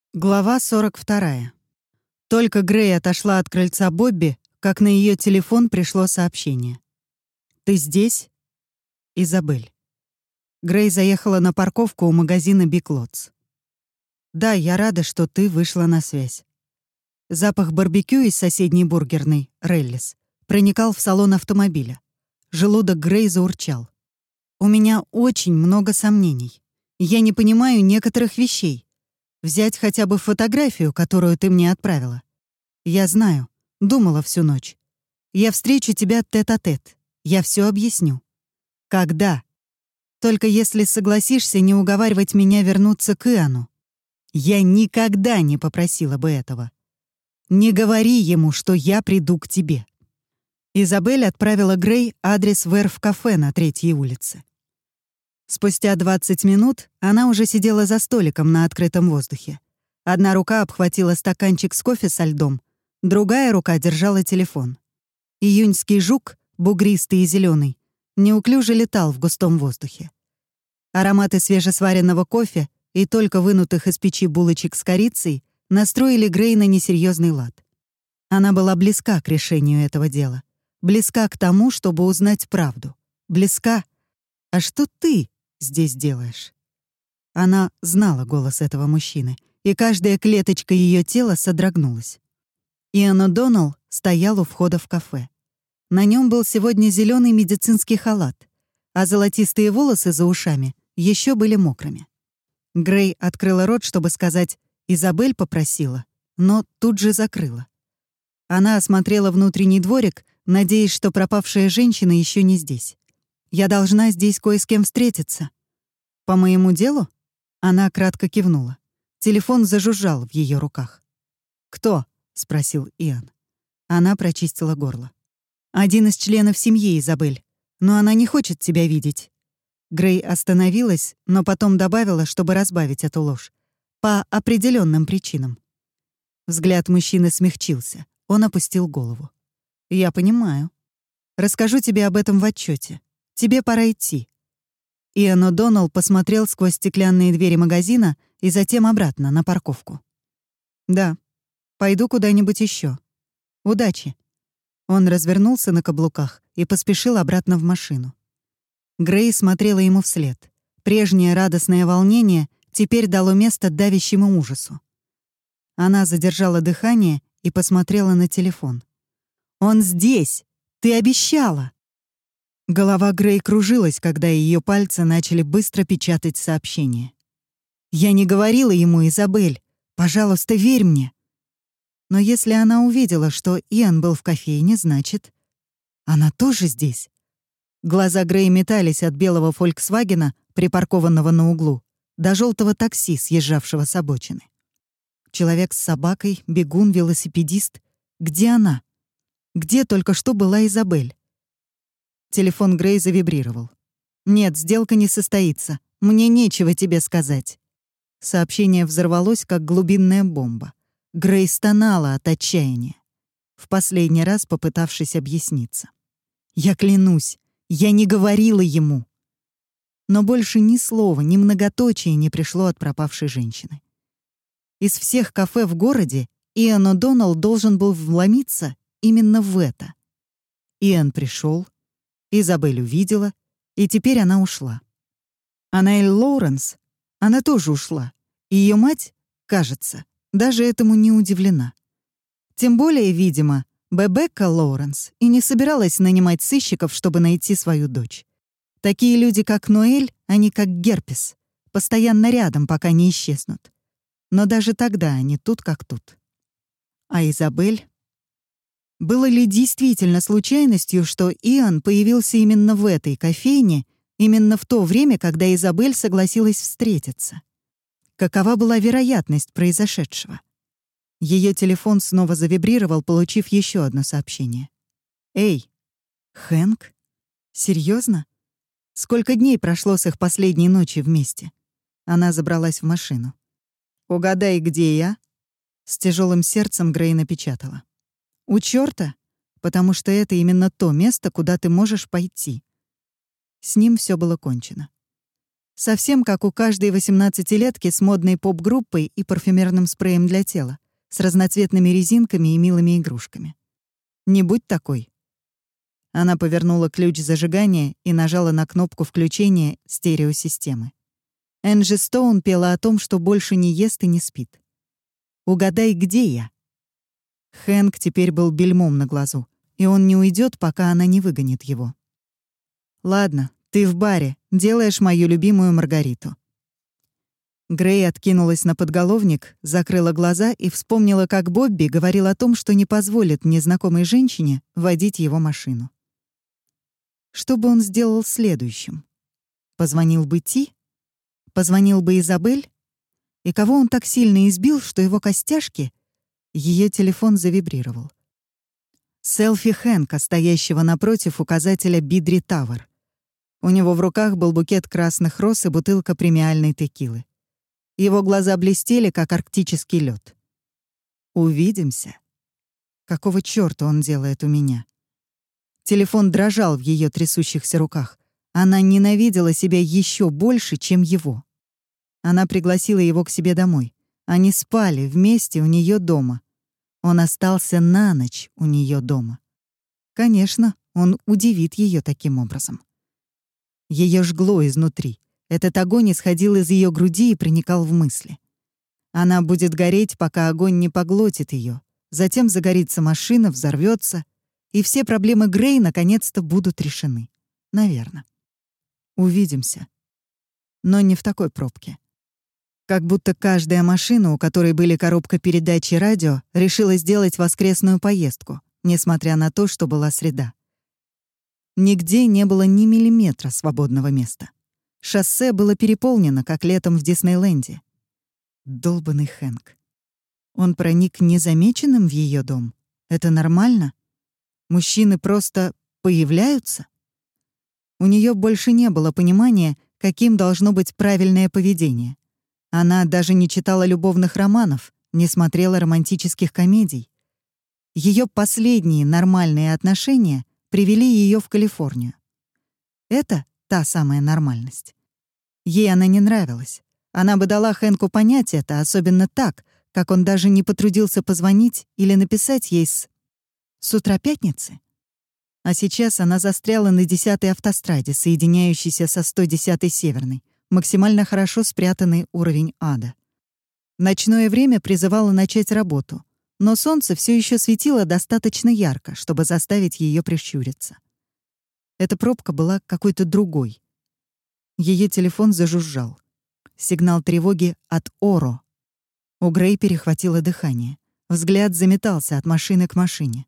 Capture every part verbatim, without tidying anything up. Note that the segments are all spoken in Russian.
Глава сорок вторая. Только Грей отошла от крыльца Бобби, как на ее телефон пришло сообщение. «Ты здесь?» Изабель. Грей заехала на парковку у магазина Big Lots. «Да, я рада, что ты вышла на связь». Запах барбекю из соседней бургерной, Реллис, проникал в салон автомобиля. Желудок Грей заурчал. «У меня очень много сомнений. Я не понимаю некоторых вещей. Взять хотя бы фотографию, которую ты мне отправила. Я знаю, думала всю ночь. Я встречу тебя тет-а-тет. Я все объясню. Когда? Только если согласишься не уговаривать меня вернуться к Иану. Я никогда не попросила бы этого. Не говори ему, что я приду к тебе». Изабель отправила Грей адрес Верф-кафе на Третьей улице. Спустя двадцать минут она уже сидела за столиком на открытом воздухе. Одна рука обхватила стаканчик с кофе со льдом, другая рука держала телефон. Июньский жук, бугристый и зеленый, неуклюже летал в густом воздухе. Ароматы свежесваренного кофе и только вынутых из печи булочек с корицей настроили Грей на несерьезный лад. Она была близка к решению этого дела, близка к тому, чтобы узнать правду, близка. «А что ты здесь делаешь?» Она знала голос этого мужчины, и каждая клеточка ее тела содрогнулась. Иэн О'Доннелл стоял у входа в кафе. На нем был сегодня зеленый медицинский халат, а золотистые волосы за ушами еще были мокрыми. Грей открыла рот, чтобы сказать «Изабель попросила», но тут же закрыла. Она осмотрела внутренний дворик, надеясь, что пропавшая женщина еще не здесь. «Я должна здесь кое с кем встретиться». «По моему делу?» Она кратко кивнула. Телефон зажужжал в ее руках. «Кто?» — спросил Иэн. Она прочистила горло. «Один из членов семьи, Изабель. Но она не хочет тебя видеть». Грей остановилась, но потом добавила, чтобы разбавить эту ложь. «По определенным причинам». Взгляд мужчины смягчился. Он опустил голову. «Я понимаю. Расскажу тебе об этом в отчете. Тебе пора идти». Иэн О'Доннелл посмотрел сквозь стеклянные двери магазина и затем обратно на парковку. «Да, пойду куда-нибудь еще. Удачи». Он развернулся на каблуках и поспешил обратно в машину. Грей смотрела ему вслед. Прежнее радостное волнение теперь дало место давящему ужасу. Она задержала дыхание и посмотрела на телефон. «Он здесь! Ты обещала!» Голова Грей кружилась, когда ее пальцы начали быстро печатать сообщение. «Я не говорила ему, Изабель. Пожалуйста, верь мне». Но если она увидела, что Иэн был в кофейне, значит, она тоже здесь. Глаза Грей метались от белого «Фольксвагена», припаркованного на углу, до желтого такси, съезжавшего с обочины. Человек с собакой, бегун, велосипедист. Где она? Где только что была Изабель? Телефон Грей завибрировал. «Нет, сделка не состоится. Мне нечего тебе сказать». Сообщение взорвалось, как глубинная бомба. Грей стонала от отчаяния, в последний раз попытавшись объясниться. «Я клянусь, я не говорила ему». Но больше ни слова, ни многоточия не пришло от пропавшей женщины. Из всех кафе в городе Иэн О'Доннелл должен был вломиться именно в это. Иэн пришел, Изабель увидела, и теперь она ушла. Анаэль Лоуренс, она тоже ушла, и ее мать, кажется, даже этому не удивлена. Тем более, видимо, Бебекка Лоуренс и не собиралась нанимать сыщиков, чтобы найти свою дочь. Такие люди, как Ноэль, они как герпес, постоянно рядом, пока не исчезнут. Но даже тогда они тут как тут. А Изабель? Было ли действительно случайностью, что Иэн появился именно в этой кофейне, именно в то время, когда Изабель согласилась встретиться? Какова была вероятность произошедшего? Ее телефон снова завибрировал, получив еще одно сообщение. «Эй, Хэнк? Серьезно? Сколько дней прошло с их последней ночи вместе?» Она забралась в машину. «Угадай, где я?» С тяжелым сердцем Грей напечатала. «У чёрта? Потому что это именно то место, куда ты можешь пойти». С ним все было кончено. Совсем как у каждой восемнадцатилетки с модной поп-группой и парфюмерным спреем для тела, с разноцветными резинками и милыми игрушками. Не будь такой. Она повернула ключ зажигания и нажала на кнопку включения стереосистемы. Энджи Стоун пела о том, что больше не ест и не спит. «Угадай, где я?» Хэнк теперь был бельмом на глазу, и он не уйдет, пока она не выгонит его. «Ладно, ты в баре, делаешь мою любимую Маргариту». Грей откинулась на подголовник, закрыла глаза и вспомнила, как Бобби говорил о том, что не позволит незнакомой женщине водить его машину. Что бы он сделал следующим? Позвонил бы Ти? Позвонил бы Изабель? И кого он так сильно избил, что его костяшки... Ее телефон завибрировал. Селфи Хэнка, стоящего напротив указателя Бидри Тавер. У него в руках был букет красных роз и бутылка премиальной текилы. Его глаза блестели, как арктический лед. «Увидимся». Какого чёрта он делает у меня? Телефон дрожал в ее трясущихся руках. Она ненавидела себя еще больше, чем его. Она пригласила его к себе домой. Они спали вместе у нее дома. Он остался на ночь у нее дома. Конечно, он удивит ее таким образом. Ее жгло изнутри. Этот огонь исходил из ее груди и проникал в мысли. Она будет гореть, пока огонь не поглотит ее. Затем загорится машина, взорвется, и все проблемы Грей наконец-то будут решены. Наверное. Увидимся. Но не в такой пробке. Как будто каждая машина, у которой были коробка передач и радио, решила сделать воскресную поездку, несмотря на то, что была среда. Нигде не было ни миллиметра свободного места. Шоссе было переполнено, как летом в Диснейленде. Долбанный Хэнк. Он проник незамеченным в ее дом. Это нормально? Мужчины просто появляются? У нее больше не было понимания, каким должно быть правильное поведение. Она даже не читала любовных романов, не смотрела романтических комедий. Ее последние нормальные отношения привели ее в Калифорнию. Это та самая нормальность. Ей она не нравилась. Она бы дала Хэнку понять это, особенно так, как он даже не потрудился позвонить или написать ей с... с утра пятницы. А сейчас она застряла на десятой автостраде, соединяющейся со сто десятой Северной, максимально хорошо спрятанный уровень ада. Ночное время призывало начать работу, но солнце все еще светило достаточно ярко, чтобы заставить ее прищуриться. Эта пробка была какой-то другой. Ее телефон зажужжал. Сигнал тревоги от Оро. У Грей перехватило дыхание. Взгляд заметался от машины к машине.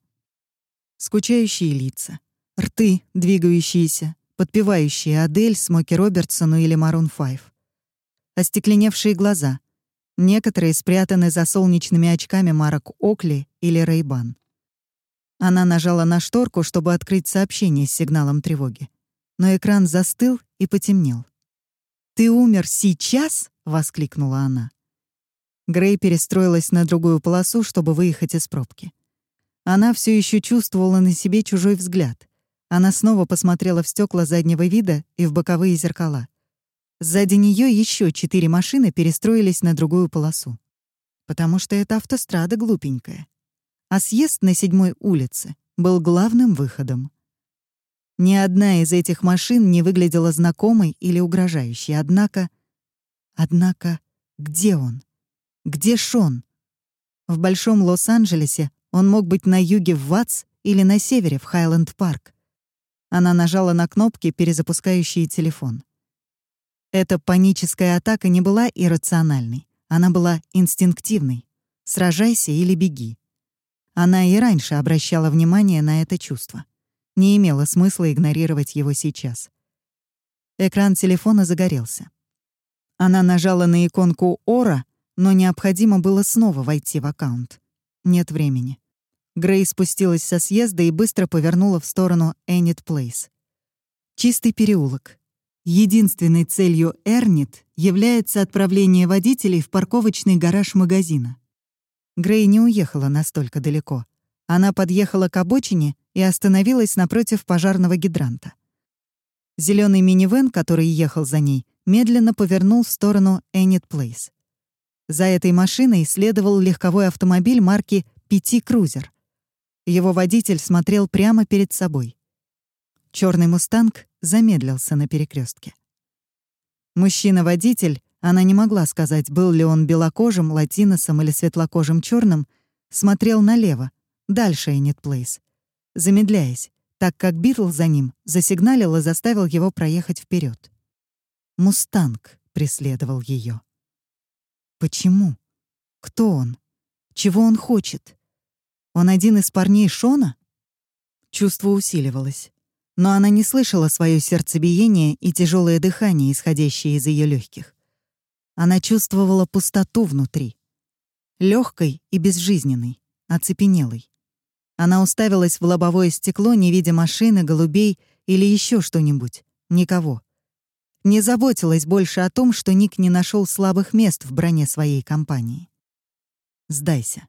Скучающие лица, рты, двигающиеся, подпевающие Адель, Смоки Робертсону или Марун пять. Остекленевшие глаза. Некоторые спрятаны за солнечными очками марок Окли или Рейбан. Она нажала на шторку, чтобы открыть сообщение с сигналом тревоги. Но экран застыл и потемнел. «Ты умер сейчас?» — воскликнула она. Грей перестроилась на другую полосу, чтобы выехать из пробки. Она все еще чувствовала на себе чужой взгляд. Она снова посмотрела в стекла заднего вида и в боковые зеркала. Сзади нее еще четыре машины перестроились на другую полосу. Потому что это автострада глупенькая. А съезд на седьмой улице был главным выходом. Ни одна из этих машин не выглядела знакомой или угрожающей, однако... Однако, где он? Где Шон? В Большом Лос-Анджелесе он мог быть на юге в Ватс или на севере в Хайленд-парк. Она нажала на кнопки, перезапускающие телефон. Эта паническая атака не была иррациональной, она была инстинктивной. Сражайся или беги. Она и раньше обращала внимание на это чувство. Не имело смысла игнорировать его сейчас. Экран телефона загорелся. Она нажала на иконку «Ора», но необходимо было снова войти в аккаунт. Нет времени. Грей спустилась со съезда и быстро повернула в сторону Эннет Плейс. Чистый переулок. Единственной целью Эрнит является отправление водителей в парковочный гараж магазина. Грей не уехала настолько далеко. Она подъехала к обочине и остановилась напротив пожарного гидранта. Зеленый минивэн, который ехал за ней, медленно повернул в сторону Эннет Плейс. За этой машиной следовал легковой автомобиль марки «Пяти Крузер». Его водитель смотрел прямо перед собой. Черный «Мустанг» замедлился на перекрестке. Мужчина-водитель, она не могла сказать, был ли он белокожим, латиносом или светлокожим черным, смотрел налево, дальше Эннет Плейс, замедляясь, так как Битл за ним засигналил и заставил его проехать вперед. «Мустанг» преследовал ее. Почему? Кто он? Чего он хочет? Он один из парней Шона? Чувство усиливалось. Но она не слышала свое сердцебиение и тяжелое дыхание, исходящее из ее легких. Она чувствовала пустоту внутри. Легкой и безжизненной, оцепенелой. Она уставилась в лобовое стекло, не видя машины, голубей или еще что-нибудь. Никого. Не заботилась больше о том, что Ник не нашел слабых мест в броне своей компании. «Сдайся».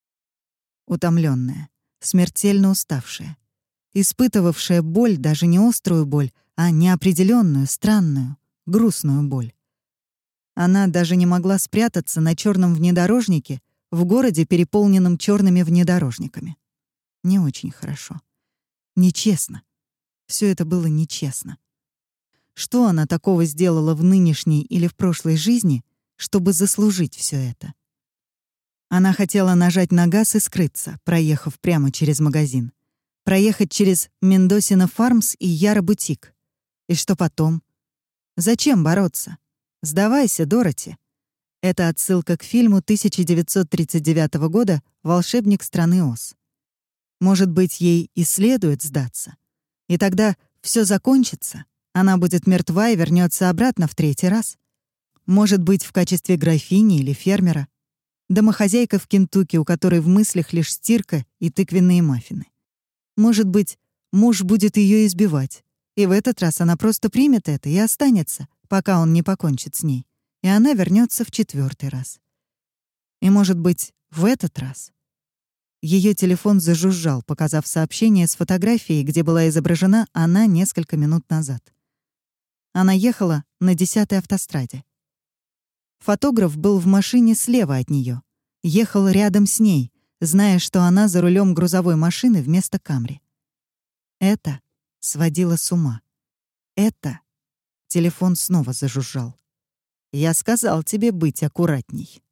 Утомленная, смертельно уставшая, испытывавшая боль, даже не острую боль, а неопределенную, странную, грустную боль. Она даже не могла спрятаться на черном внедорожнике в городе, переполненном черными внедорожниками. Не очень хорошо. Нечестно. Все это было нечестно. Что она такого сделала в нынешней или в прошлой жизни, чтобы заслужить все это? Она хотела нажать на газ и скрыться, проехав прямо через магазин. Проехать через Мендосино Фармс и Яра Бутик. И что потом? Зачем бороться? Сдавайся, Дороти. Это отсылка к фильму тысяча девятьсот тридцать девятого года «Волшебник страны Оз». Может быть, ей и следует сдаться. И тогда все закончится. Она будет мертва и вернется обратно в третий раз. Может быть, в качестве графини или фермера. Домохозяйка в Кентукки, у которой в мыслях лишь стирка и тыквенные маффины. Может быть, муж будет ее избивать. И в этот раз она просто примет это и останется, пока он не покончит с ней. И она вернется в четвертый раз. И, может быть, в этот раз. Ее телефон зажужжал, показав сообщение с фотографией, где была изображена она несколько минут назад. Она ехала на десятой автостраде. Фотограф был в машине слева от нее, ехал рядом с ней, зная, что она за рулем грузовой машины вместо Камри. Это сводило с ума. Это... Телефон снова зажужжал. «Я сказал тебе быть аккуратней».